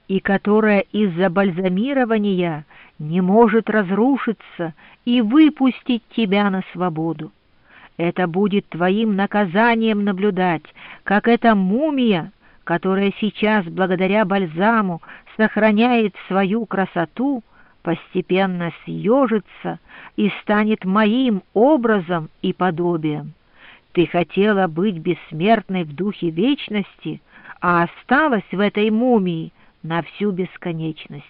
и которая из-за бальзамирования не может разрушиться и выпустить тебя на свободу. Это будет твоим наказанием наблюдать, как эта мумия, которая сейчас благодаря бальзаму сохраняет свою красоту, постепенно съежится и станет моим образом и подобием. Ты хотела быть бессмертной в духе вечности, а осталась в этой мумии на всю бесконечность.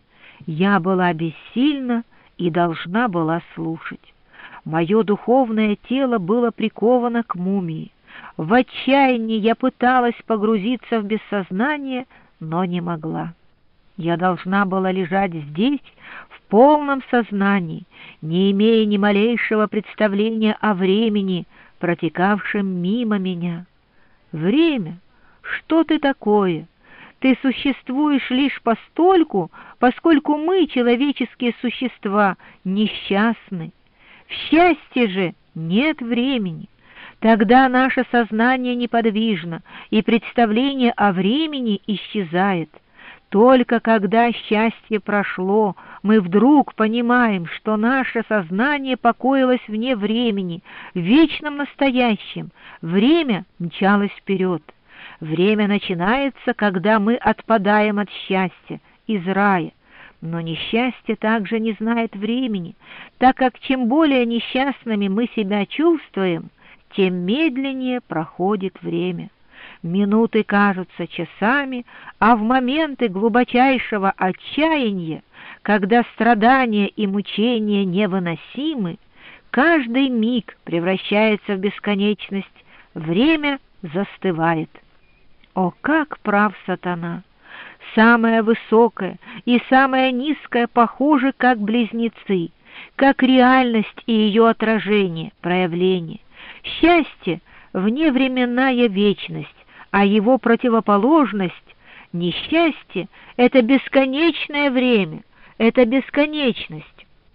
Я была бессильна и должна была слушать. Мое духовное тело было приковано к мумии. В отчаянии я пыталась погрузиться в бессознание, но не могла. Я должна была лежать здесь в полном сознании, не имея ни малейшего представления о времени, протекавшем мимо меня. Время? Что ты такое? Ты существуешь лишь постольку, поскольку мы, человеческие существа, несчастны. В счастье же нет времени. Тогда наше сознание неподвижно, и представление о времени исчезает. Только когда счастье прошло, мы вдруг понимаем, что наше сознание покоилось вне времени, в вечном настоящем. Время мчалось вперед. Время начинается, когда мы отпадаем от счастья, из рая. Но несчастье также не знает времени, так как чем более несчастными мы себя чувствуем, тем медленнее проходит время. Минуты кажутся часами, а в моменты глубочайшего отчаяния, когда страдания и мучения невыносимы, каждый миг превращается в бесконечность, время застывает. О, как прав сатана! Самое высокое и самое низкое похожи как близнецы, как реальность и ее отражение, проявление. Счастье — вневременная вечность, а его противоположность — несчастье — это бесконечное время, это бесконечность.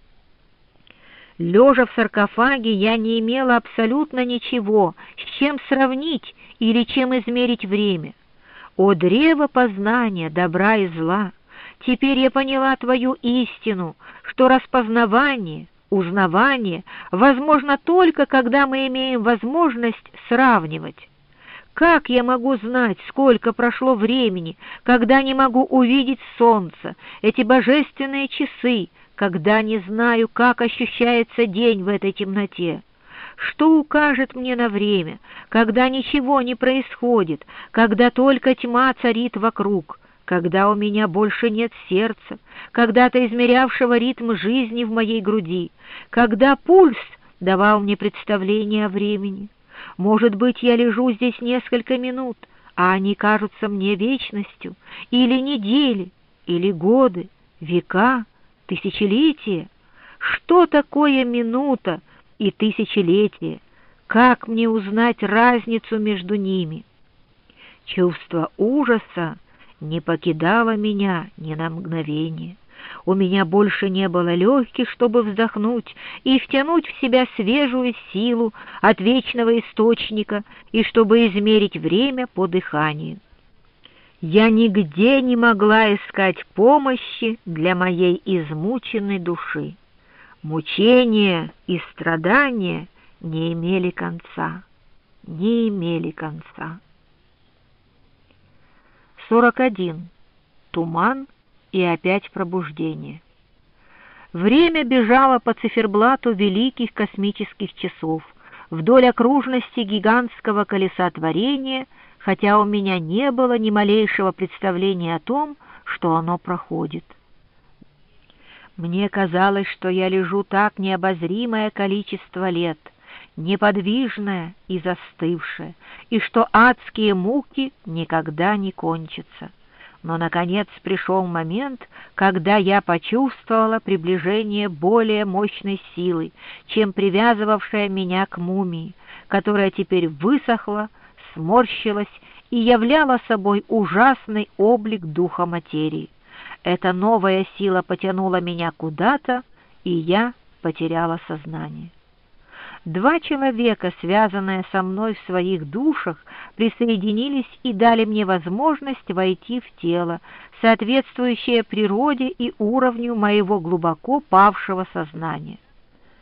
Лежа в саркофаге, я не имела абсолютно ничего, с чем сравнить или чем измерить время. О, древо познания добра и зла! Теперь я поняла твою истину, что распознавание, узнавание возможно только, когда мы имеем возможность сравнивать. Как я могу знать, сколько прошло времени, когда не могу увидеть солнце, эти божественные часы, когда не знаю, как ощущается день в этой темноте? Что укажет мне на время, когда ничего не происходит, когда только тьма царит вокруг, когда у меня больше нет сердца, когда-то измерявшего ритм жизни в моей груди, когда пульс давал мне представление о времени? Может быть, я лежу здесь несколько минут, а они кажутся мне вечностью, или недели, или годы, века, тысячелетия? Что такое минута и тысячелетие? Как мне узнать разницу между ними? Чувство ужаса не покидало меня ни на мгновение. У меня больше не было легких, чтобы вздохнуть и втянуть в себя свежую силу от вечного источника и чтобы измерить время по дыханию. Я нигде не могла искать помощи для моей измученной души. Мучения и страдания не имели конца, не имели конца. 41. Туман и опять пробуждение. Время бежало по циферблату великих космических часов вдоль окружности гигантского колеса творения, хотя у меня не было ни малейшего представления о том, что оно проходит. Мне казалось, что я лежу так необозримое количество лет, неподвижная и застывшая, и что адские муки никогда не кончатся. Но, наконец, пришел момент, когда я почувствовала приближение более мощной силы, чем привязывавшая меня к мумии, которая теперь высохла, сморщилась и являла собой ужасный облик духа материи. Эта новая сила потянула меня куда-то, и я потеряла сознание. Два человека, связанные со мной в своих душах, присоединились и дали мне возможность войти в тело, соответствующее природе и уровню моего глубоко павшего сознания.